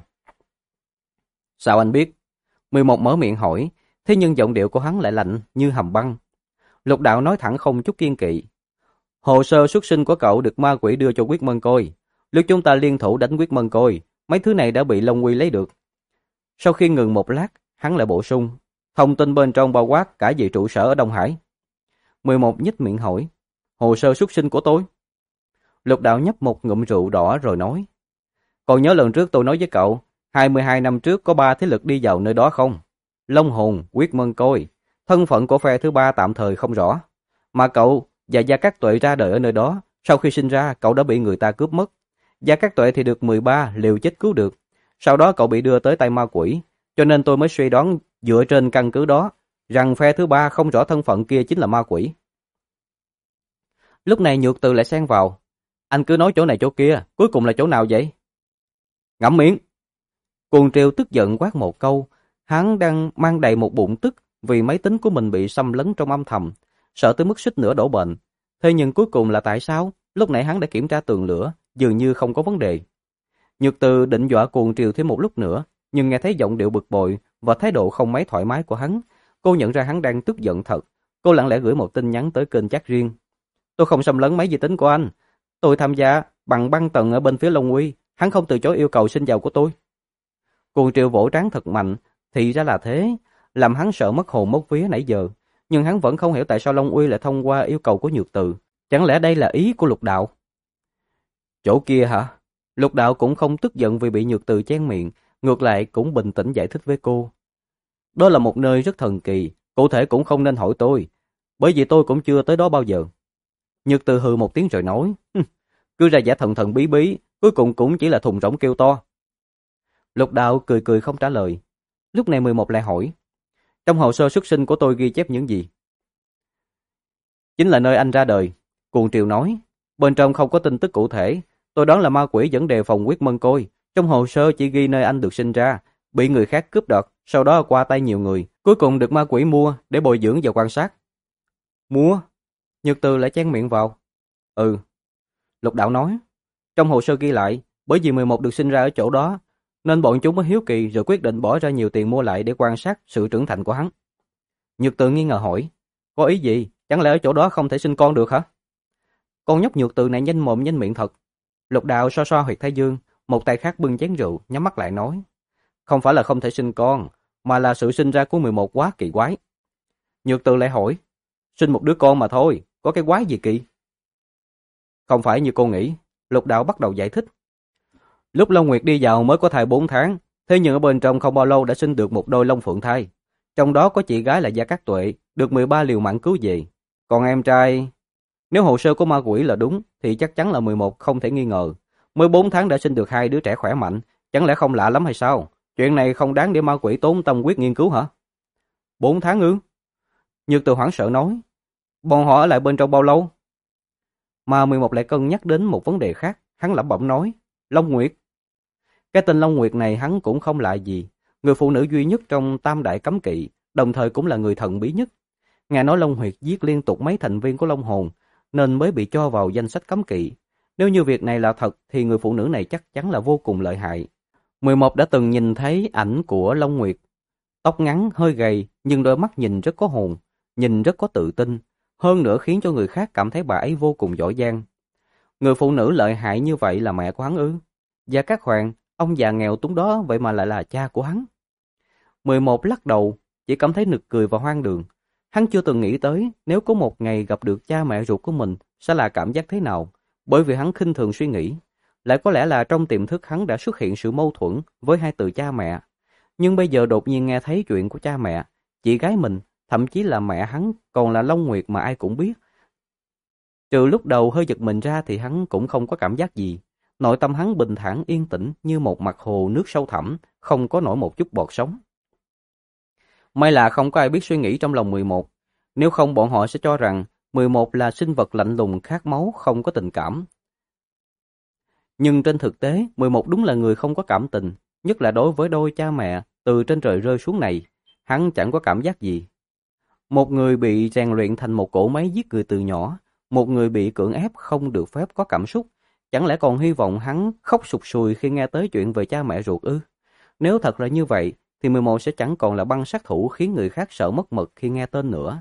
Sao anh biết? 11 mở miệng hỏi, thế nhưng giọng điệu của hắn lại lạnh như hầm băng. Lục Đạo nói thẳng không chút kiên kỵ. Hồ sơ xuất sinh của cậu được ma quỷ đưa cho Quyết Mân coi. Lúc chúng ta liên thủ đánh Quyết Mân coi, mấy thứ này đã bị Long Uy lấy được. Sau khi ngừng một lát, hắn lại bổ sung. Thông tin bên trong bao quát cả về trụ sở ở Đông Hải. 11 nhếch miệng hỏi. Hồ sơ xuất sinh của tôi? Lục Đạo nhấp một ngụm rượu đỏ rồi nói. Còn nhớ lần trước tôi nói với cậu, 22 năm trước có 3 thế lực đi vào nơi đó không? Long Hồn, Quyết Mân Côi. Thân phận của phe thứ 3 tạm thời không rõ. Mà cậu và Gia Cát Tuệ ra đời ở nơi đó. Sau khi sinh ra, cậu đã bị người ta cướp mất. Gia Cát Tuệ thì được 13 liều chết cứu được. Sau đó cậu bị đưa tới tay ma quỷ. Cho nên tôi mới suy đoán dựa trên căn cứ đó rằng phe thứ 3 không rõ thân phận kia chính là ma quỷ. Lúc này Nhược Từ lại xen vào. Anh cứ nói chỗ này chỗ kia, cuối cùng là chỗ nào vậy? Ngậm miệng! Cuồng Triều tức giận quát một câu. Hắn đang mang đầy một bụng tức vì máy tính của mình bị xâm lấn trong âm thầm, sợ tới mức suýt nữa đổ bệnh. Thế nhưng cuối cùng là tại sao? Lúc nãy hắn đã kiểm tra tường lửa, dường như không có vấn đề. Nhược Từ định dọa Cuồng Triều thêm một lúc nữa, nhưng nghe thấy giọng điệu bực bội và thái độ không mấy thoải mái của hắn, cô nhận ra hắn đang tức giận thật. Cô lặng lẽ gửi một tin nhắn tới kênh chat riêng. Tôi không xâm lấn máy vi tính của anh. Tôi tham gia bằng băng tần ở bên phía Long Uy, hắn không từ chối yêu cầu xin vào của tôi. Cuồng Triều vỗ trán thật mạnh, thì ra là thế, làm hắn sợ mất hồn mất vía nãy giờ. Nhưng hắn vẫn không hiểu tại sao Long Uy lại thông qua yêu cầu của Nhược Từ. Chẳng lẽ đây là ý của Lục Đạo? Chỗ kia hả? Lục Đạo cũng không tức giận vì bị Nhược Từ chen miệng, ngược lại cũng bình tĩnh giải thích với cô. Đó là một nơi rất thần kỳ, cụ thể cũng không nên hỏi tôi, bởi vì tôi cũng chưa tới đó bao giờ. Nhược Từ hừ một tiếng rồi nói, cứ ra giả thần thần bí bí, cuối cùng cũng chỉ là thùng rỗng kêu to. Lục Đạo cười cười không trả lời. Lúc này 11 lại hỏi, trong hồ sơ xuất sinh của tôi ghi chép những gì? Chính là nơi anh ra đời. Cuồng Triều nói, bên trong không có tin tức cụ thể, tôi đoán là ma quỷ vẫn đề phòng Quyết Mân Côi. Trong hồ sơ chỉ ghi nơi anh được sinh ra, bị người khác cướp đoạt, sau đó qua tay nhiều người, cuối cùng được ma quỷ mua để bồi dưỡng và quan sát. Múa. Nhược Từ lại chen miệng vào. Ừ. Lục Đạo nói. Trong hồ sơ ghi lại, bởi vì 11 được sinh ra ở chỗ đó, nên bọn chúng mới hiếu kỳ rồi quyết định bỏ ra nhiều tiền mua lại để quan sát sự trưởng thành của hắn. Nhược Từ nghi ngờ hỏi. Có ý gì? Chẳng lẽ ở chỗ đó không thể sinh con được hả? Con nhóc Nhược Từ này nhanh mồm nhanh miệng thật. Lục Đạo xoa xoa huyệt thái dương, một tay khác bưng chén rượu, nhắm mắt lại nói. Không phải là không thể sinh con, mà là sự sinh ra của 11 quá kỳ quái. Nhược Từ lại hỏi. Sinh một đứa con mà thôi, có cái quái gì kỳ? Không phải như cô nghĩ. Lục Đạo bắt đầu giải thích. Lúc Long Nguyệt đi vào mới có thai 4 tháng, thế nhưng ở bên trong không bao lâu đã sinh được một đôi long phượng thai. Trong đó có chị gái là Gia Cát Tuệ, được 13 liều mạng cứu về. Còn em trai... Nếu hồ sơ của ma quỷ là đúng, thì chắc chắn là 11 không thể nghi ngờ. Mới 4 tháng đã sinh được 2 đứa trẻ khỏe mạnh, chẳng lẽ không lạ lắm hay sao? Chuyện này không đáng để ma quỷ tốn tâm huyết nghiên cứu hả? 4 tháng ư? Nhược Từ hoảng sợ nói. Bọn họ ở lại bên trong bao lâu? Mà 11 lại cân nhắc đến một vấn đề khác, hắn lẩm bẩm nói. Long Nguyệt. Cái tên Long Nguyệt này hắn cũng không lạ gì. Người phụ nữ duy nhất trong tam đại cấm kỵ, đồng thời cũng là người thần bí nhất. Nghe nói Long Nguyệt giết liên tục mấy thành viên của Long Hồn, nên mới bị cho vào danh sách cấm kỵ. Nếu như việc này là thật, thì người phụ nữ này chắc chắn là vô cùng lợi hại. 11 đã từng nhìn thấy ảnh của Long Nguyệt. Tóc ngắn, hơi gầy, nhưng đôi mắt nhìn rất có hồn, nhìn rất có tự tin. Hơn nữa khiến cho người khác cảm thấy bà ấy vô cùng giỏi giang. Người phụ nữ lợi hại như vậy là mẹ của hắn ư? Gia Cát Hoàng, ông già nghèo túng đó vậy mà lại là cha của hắn. 11 lắc đầu, chỉ cảm thấy nực cười và hoang đường. Hắn chưa từng nghĩ tới nếu có một ngày gặp được cha mẹ ruột của mình sẽ là cảm giác thế nào, bởi vì hắn khinh thường suy nghĩ. Lại có lẽ là trong tiềm thức hắn đã xuất hiện sự mâu thuẫn với hai từ cha mẹ. Nhưng bây giờ đột nhiên nghe thấy chuyện của cha mẹ, chị gái mình, thậm chí là mẹ hắn còn là Long Nguyệt mà ai cũng biết. Trừ lúc đầu hơi giật mình ra thì hắn cũng không có cảm giác gì. Nội tâm hắn bình thản yên tĩnh như một mặt hồ nước sâu thẳm, không có nổi một chút bọt sóng. May là không có ai biết suy nghĩ trong lòng 11, nếu không bọn họ sẽ cho rằng 11 là sinh vật lạnh lùng khát máu không có tình cảm. Nhưng trên thực tế, 11 đúng là người không có cảm tình, nhất là đối với đôi cha mẹ từ trên trời rơi xuống này, hắn chẳng có cảm giác gì. Một người bị rèn luyện thành một cỗ máy giết người từ nhỏ, một người bị cưỡng ép không được phép có cảm xúc, chẳng lẽ còn hy vọng hắn khóc sụt sùi khi nghe tới chuyện về cha mẹ ruột ư? Nếu thật là như vậy, thì 11 sẽ chẳng còn là băng sát thủ khiến người khác sợ mất mật khi nghe tên nữa.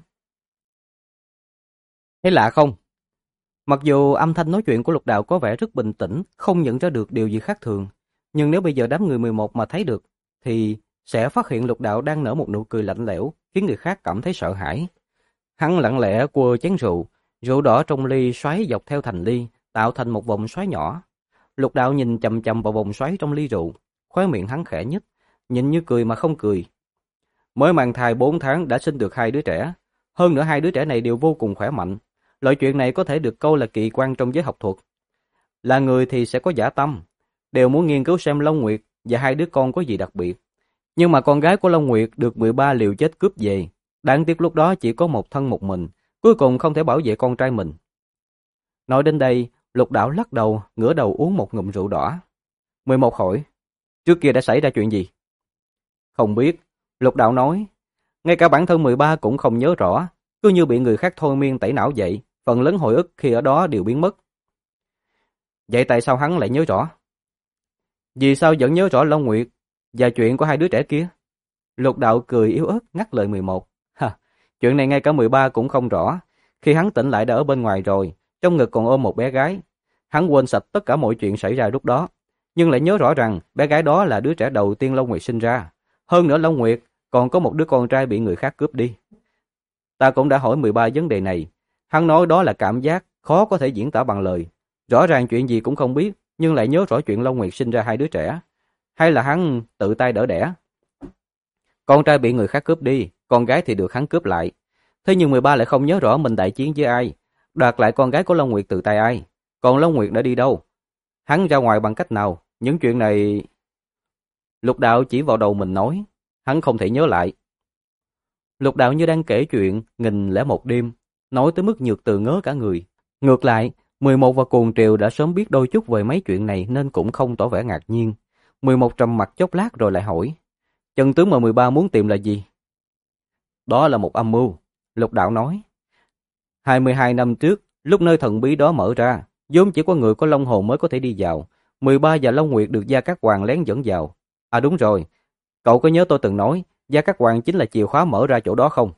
Thấy lạ không? Mặc dù âm thanh nói chuyện của Lục Đạo có vẻ rất bình tĩnh, không nhận ra được điều gì khác thường, nhưng nếu bây giờ đám người 11 mà thấy được, thì sẽ phát hiện Lục Đạo đang nở một nụ cười lạnh lẽo, khiến người khác cảm thấy sợ hãi. Hắn lặng lẽ quơ chén rượu, rượu đỏ trong ly xoáy dọc theo thành ly, tạo thành một vòng xoáy nhỏ. Lục Đạo nhìn chằm chằm vào vòng xoáy trong ly rượu, khóe miệng hắn khẽ nhếch, nhìn như cười mà không cười. Mới mang thai 4 tháng đã sinh được 2 đứa trẻ, hơn nữa 2 đứa trẻ này đều vô cùng khỏe mạnh. Loại chuyện này có thể được câu là kỳ quan trong giới học thuật. Là người thì sẽ có dã tâm, đều muốn nghiên cứu xem Long Nguyệt và 2 đứa con có gì đặc biệt. Nhưng mà con gái của Long Nguyệt được 13 liều chết cướp về, đáng tiếc lúc đó chỉ có một thân một mình, cuối cùng không thể bảo vệ con trai mình. Nói đến đây, Lục Đạo lắc đầu, ngửa đầu uống một ngụm rượu đỏ. 11 hỏi, trước kia đã xảy ra chuyện gì? Không biết, Lục Đạo nói, ngay cả bản thân 13 cũng không nhớ rõ, cứ như bị người khác thôi miên tẩy não vậy, phần lớn hồi ức khi ở đó đều biến mất. Vậy tại sao hắn lại nhớ rõ? Vì sao vẫn nhớ rõ Long Nguyệt và chuyện của 2 đứa trẻ kia? Lục Đạo cười yếu ớt ngắt lời 11. Ha, chuyện này ngay cả 13 cũng không rõ. Khi hắn tỉnh lại đã ở bên ngoài rồi, trong ngực còn ôm một bé gái. Hắn quên sạch tất cả mọi chuyện xảy ra lúc đó, nhưng lại nhớ rõ rằng bé gái đó là đứa trẻ đầu tiên Long Nguyệt sinh ra. Hơn nữa Long Nguyệt còn có một đứa con trai bị người khác cướp đi. Ta cũng đã hỏi 13 vấn đề này. Hắn nói đó là cảm giác khó có thể diễn tả bằng lời. Rõ ràng chuyện gì cũng không biết, nhưng lại nhớ rõ chuyện Long Nguyệt sinh ra 2 đứa trẻ. Hay là hắn tự tay đỡ đẻ? Con trai bị người khác cướp đi, con gái thì được hắn cướp lại. Thế nhưng 13 lại không nhớ rõ mình đại chiến với ai, đoạt lại con gái của Long Nguyệt từ tay ai. Còn Long Nguyệt đã đi đâu? Hắn ra ngoài bằng cách nào? Những chuyện này... Lục Đạo chỉ vào đầu mình nói, hắn không thể nhớ lại. Lục Đạo như đang kể chuyện 1001 đêm, nói tới mức Nhược Từ ngớ cả người. Ngược lại, 11 và Cuồng Triều đã sớm biết đôi chút về mấy chuyện này nên cũng không tỏ vẻ ngạc nhiên. 11 trầm mặt chốc lát rồi lại hỏi, chân tướng mà 13 muốn tìm là gì? Đó là một âm mưu, Lục Đạo nói. 22 năm trước, lúc nơi thần bí đó mở ra, vốn chỉ có người có long hồn mới có thể đi vào. 13 và Long Nguyệt được Gia Cát Hoàng lén dẫn vào. À đúng rồi, cậu có nhớ tôi từng nói, Gia Cát Hoàng chính là chìa khóa mở ra chỗ đó không?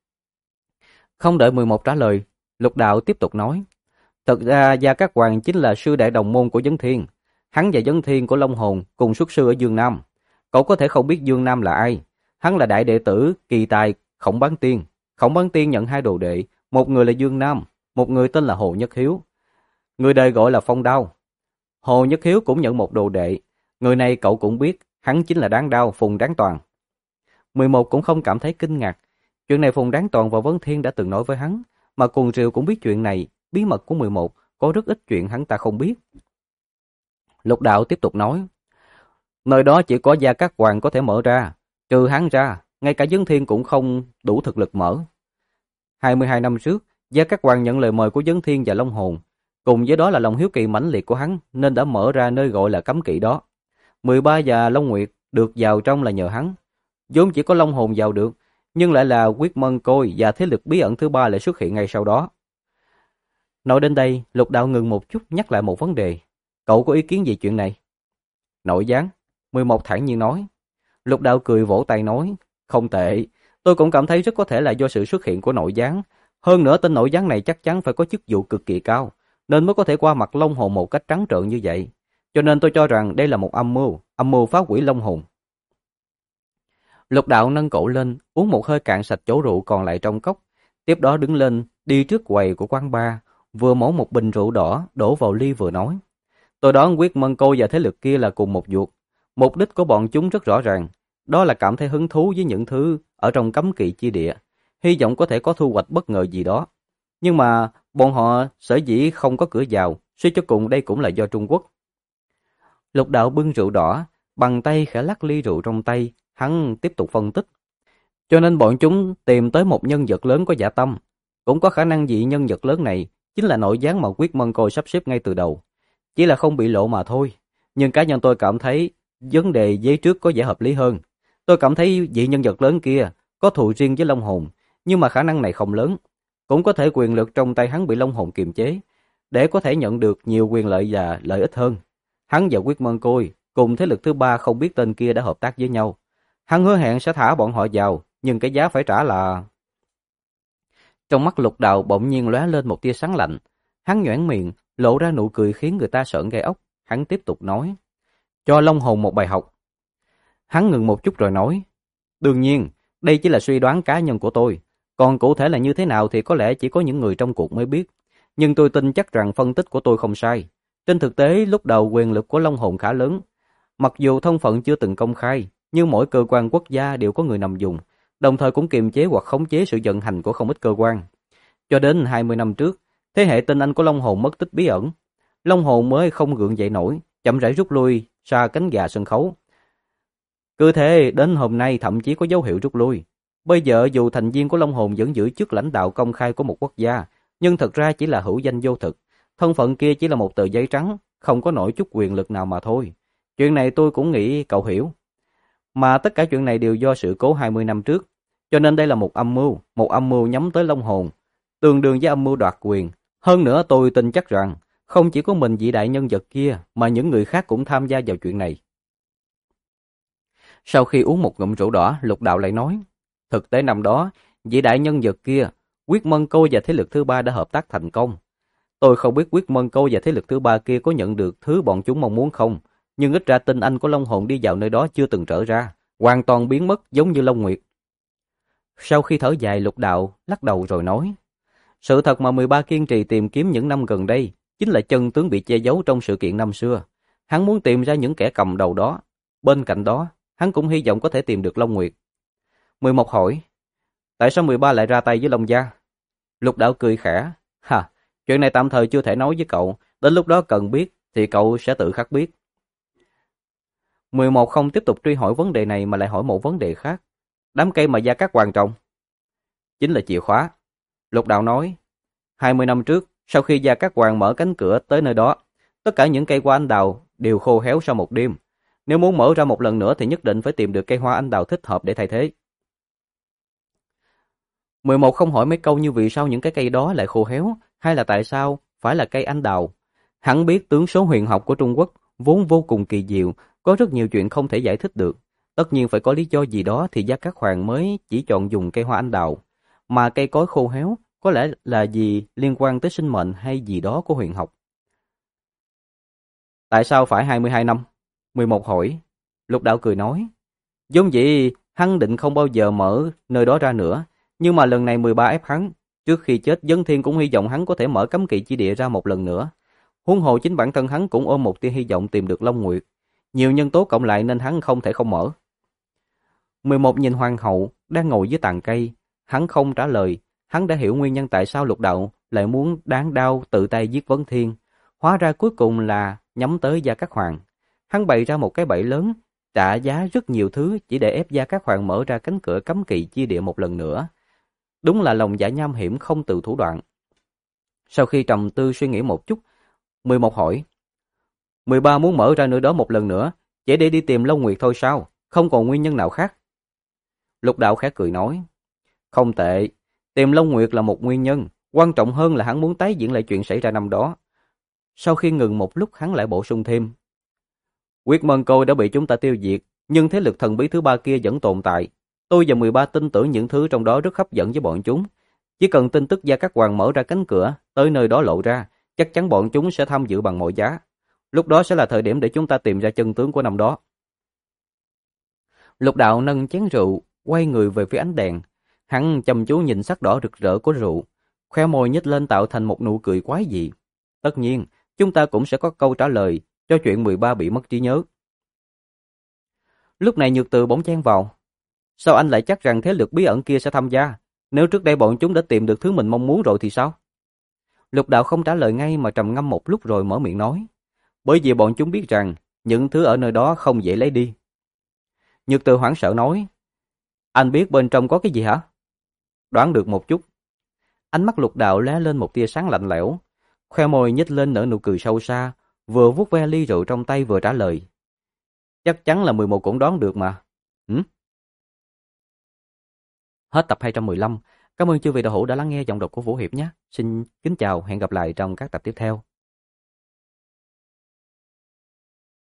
Không đợi 11 trả lời, Lục Đạo tiếp tục nói. Thật ra Gia Cát Hoàng chính là sư đại đồng môn của Vấn Thiên. Hắn và Vấn Thiên của Long Hồn cùng xuất sư ở Dương Nam. Cậu có thể không biết Dương Nam là ai. Hắn là đại đệ tử kỳ tài Khổng Bán Tiên. Khổng Bán Tiên nhận hai đồ đệ, một người là Dương Nam, một người tên là Hồ Nhất Hiếu. Người đời gọi là Phong Đao. Hồ Nhất Hiếu cũng nhận một đồ đệ. Người này cậu cũng biết, hắn chính là Đáng Đao Phùng Đáng Toàn. 11 cũng không cảm thấy kinh ngạc. Chuyện này Phùng Đáng Toàn và Vấn Thiên đã từng nói với hắn, mà Cuồng Triều cũng biết chuyện này. Bí mật của 11 có rất ít chuyện hắn ta không biết. Lục Đạo tiếp tục nói, nơi đó chỉ có Gia Cát Hoàng có thể mở ra, trừ hắn ra, ngay cả Vấn Thiên cũng không đủ thực lực mở. 22 năm trước, Gia Cát Hoàng nhận lời mời của Vấn Thiên và Long Hồn, cùng với đó là lòng hiếu kỳ mãnh liệt của hắn nên đã mở ra nơi gọi là cấm kỵ đó. 13 và Long Nguyệt được vào trong là nhờ hắn, vốn chỉ có Long Hồn vào được, nhưng lại là Quyết Mân Côi và thế lực bí ẩn thứ ba lại xuất hiện ngay sau đó. Nói đến đây, Lục Đạo ngừng một chút nhắc lại một vấn đề. Cậu có ý kiến gì chuyện này? Nội gián, 11 thản nhiên nói. Lục Đạo cười vỗ tay nói, không tệ, tôi cũng cảm thấy rất có thể là do sự xuất hiện của nội gián. Hơn nữa tên nội gián này chắc chắn phải có chức vụ cực kỳ cao, nên mới có thể qua mặt Long Hồn một cách trắng trợn như vậy. Cho nên tôi cho rằng đây là một âm mưu phá hủy Long Hồn. Lục Đạo nâng cổ lên, uống một hơi cạn sạch chỗ rượu còn lại trong cốc, tiếp đó đứng lên, đi trước quầy của quán bar, vừa mổ một bình rượu đỏ đổ vào ly vừa nói. Tôi đoán Quyết Mân Cô và thế lực kia là cùng một ruột. Mục đích của bọn chúng rất rõ ràng, đó là cảm thấy hứng thú với những thứ ở trong cấm kỵ chi địa, hy vọng có thể có thu hoạch bất ngờ gì đó. Nhưng mà bọn họ sở dĩ không có cửa vào, suy cho cùng đây cũng là do Trung Quốc. Lục Đạo bưng rượu đỏ, bằng tay khẽ lắc ly rượu trong tay, hắn tiếp tục phân tích. Cho nên bọn chúng tìm tới một nhân vật lớn có dạ tâm, cũng có khả năng vị nhân vật lớn này chính là nội gián mà Quyết Mân Côi sắp xếp ngay từ đầu. Chỉ là không bị lộ mà thôi. Nhưng cá nhân tôi cảm thấy vấn đề giấy trước có vẻ hợp lý hơn. Tôi cảm thấy vị nhân vật lớn kia có thù riêng với Long Hồn, nhưng mà khả năng này không lớn. Cũng có thể quyền lực trong tay hắn bị Long Hồn kiềm chế, để có thể nhận được nhiều quyền lợi và lợi ích hơn. Hắn và Quyết Mân Côi cùng thế lực thứ ba không biết tên kia đã hợp tác với nhau. Hắn hứa hẹn sẽ thả bọn họ vào, nhưng cái giá phải trả là... Trong mắt Lục Đạo bỗng nhiên lóe lên một tia sáng lạnh. Hắn nhoẻn miệng, lộ ra nụ cười khiến người ta sởn gai ốc. Hắn tiếp tục nói, cho Long Hồn một bài học. Hắn ngừng một chút rồi nói, đương nhiên, đây chỉ là suy đoán cá nhân của tôi. Còn cụ thể là như thế nào thì có lẽ chỉ có những người trong cuộc mới biết. Nhưng tôi tin chắc rằng phân tích của tôi không sai. Trên thực tế, lúc đầu quyền lực của Long Hồn khá lớn. Mặc dù thân phận chưa từng công khai, nhưng mỗi cơ quan quốc gia đều có người nằm dùng, đồng thời cũng kiềm chế hoặc khống chế sự vận hành của không ít cơ quan. Cho đến 20 năm trước, thế hệ tinh anh của Long Hồn mất tích bí ẩn. Long Hồn mới không gượng dậy nổi, chậm rãi rút lui xa cánh gà sân khấu. Cứ thế đến hôm nay thậm chí có dấu hiệu rút lui. Bây giờ dù thành viên của Long Hồn vẫn giữ chức lãnh đạo công khai của một quốc gia, nhưng thật ra chỉ là hữu danh vô thực. Thân phận kia chỉ là một tờ giấy trắng, không có nổi chút quyền lực nào mà thôi. Chuyện này tôi cũng nghĩ cậu hiểu. Mà tất cả chuyện này đều do sự cố 20 năm trước. Cho nên đây là một âm mưu nhắm tới Long Hồn, tương đương với âm mưu đoạt quyền. Hơn nữa tôi tin chắc rằng, không chỉ có mình vị đại nhân vật kia, mà những người khác cũng tham gia vào chuyện này. Sau khi uống một ngụm rượu đỏ, Lục Đạo lại nói, thực tế năm đó, vị đại nhân vật kia, Quyết Mân Côi và thế lực thứ ba đã hợp tác thành công. Tôi không biết Quyết Mân Côi và thế lực thứ ba kia có nhận được thứ bọn chúng mong muốn không, nhưng ít ra tinh anh của Long Hồn đi vào nơi đó chưa từng trở ra, hoàn toàn biến mất giống như Long Nguyệt. Sau khi thở dài, Lục Đạo lắc đầu rồi nói, sự thật mà 13 kiên trì tìm kiếm những năm gần đây chính là chân tướng bị che giấu trong sự kiện năm xưa. Hắn muốn tìm ra những kẻ cầm đầu đó. Bên cạnh đó, hắn cũng hy vọng có thể tìm được Long Nguyệt. 11 hỏi, tại sao 13 lại ra tay với Long Gia? Lục Đạo cười khẽ, chuyện này tạm thời chưa thể nói với cậu, đến lúc đó cần biết thì cậu sẽ tự khắc biết. 11 không tiếp tục truy hỏi vấn đề này mà lại hỏi một vấn đề khác. Đám cây mà Gia Cát Hoàng trồng chính là chìa khóa. Lục Đạo nói, 20 năm trước, sau khi Gia Cát Hoàng mở cánh cửa tới nơi đó, tất cả những cây hoa anh đào đều khô héo sau một đêm. Nếu muốn mở ra một lần nữa thì nhất định phải tìm được cây hoa anh đào thích hợp để thay thế. 11 không hỏi mấy câu như vì sao những cái cây đó lại khô héo, hay là tại sao phải là cây anh đào. Hắn biết tướng số huyền học của Trung Quốc vốn vô cùng kỳ diệu, có rất nhiều chuyện không thể giải thích được. Tất nhiên phải có lý do gì đó thì Gia Cát Hoàng mới chỉ chọn dùng cây hoa anh đào. Mà cây cối khô héo có lẽ là gì liên quan tới sinh mệnh hay gì đó của huyền học. Tại sao phải 22 năm? 11 hỏi. Lục Đạo cười nói. Vốn dĩ hắn định không bao giờ mở nơi đó ra nữa. Nhưng mà lần này 13 ép hắn. Trước khi chết, Dân Thiên cũng hy vọng hắn có thể mở cấm kỵ chi địa ra một lần nữa. Huống hồ chính bản thân hắn cũng ôm một tia hy vọng tìm được Long Nguyệt. Nhiều nhân tố cộng lại nên hắn không thể không mở. 11 nhìn hoàng hậu đang ngồi dưới tàn cây. Hắn không trả lời. Hắn đã hiểu nguyên nhân tại sao Lục Đạo lại muốn đáng đao tự tay giết Vấn Thiên. Hóa ra cuối cùng là nhắm tới Gia Cát Hoàng. Hắn bày ra một cái bẫy lớn, trả giá rất nhiều thứ chỉ để ép Gia Cát Hoàng mở ra cánh cửa cấm kỵ chi địa một lần nữa. Đúng là lòng dạ nham hiểm không từ thủ đoạn. Sau khi trầm tư suy nghĩ một chút, 11 hỏi. 13 muốn mở ra nơi đó một lần nữa, chỉ để đi tìm Long Nguyệt thôi sao? Không còn nguyên nhân nào khác? Lục Đạo khẽ cười nói. Không tệ, tìm Long Nguyệt là một nguyên nhân, quan trọng hơn là hắn muốn tái diễn lại chuyện xảy ra năm đó. Sau khi ngừng một lúc hắn lại bổ sung thêm. Quyết Mân Côi đã bị chúng ta tiêu diệt, nhưng thế lực thần bí thứ ba kia vẫn tồn tại. Tôi và 13 tin tưởng những thứ trong đó rất hấp dẫn với bọn chúng. Chỉ cần tin tức Gia Cát Hoàng mở ra cánh cửa, tới nơi đó lộ ra, chắc chắn bọn chúng sẽ tham dự bằng mọi giá. Lúc đó sẽ là thời điểm để chúng ta tìm ra chân tướng của năm đó. Lục Đạo nâng chén rượu, quay người về phía ánh đèn. Hắn chăm chú nhìn sắc đỏ rực rỡ của rượu, khóe môi nhếch lên tạo thành một nụ cười quái dị. Tất nhiên, chúng ta cũng sẽ có câu trả lời cho chuyện 13 bị mất trí nhớ. Lúc này Nhược Từ bỗng chen vào. Sao anh lại chắc rằng thế lực bí ẩn kia sẽ tham gia? Nếu trước đây bọn chúng đã tìm được thứ mình mong muốn rồi thì sao? Lục Đạo không trả lời ngay mà trầm ngâm một lúc rồi mở miệng nói. Bởi vì bọn chúng biết rằng những thứ ở nơi đó không dễ lấy đi. Nhược Từ hoảng sợ nói. Anh biết bên trong có cái gì hả? Đoán được một chút. Ánh mắt Lục Đạo lóe lên một tia sáng lạnh lẽo. Khoe môi nhếch lên nở nụ cười sâu xa, vừa vuốt ve ly rượu trong tay vừa trả lời. Chắc chắn là 11 cũng đoán được mà. Hết tập 215. Cảm ơn chư vị đạo hữu đã lắng nghe giọng đọc của Vũ Hiệp nhé. Xin kính chào, hẹn gặp lại trong các tập tiếp theo.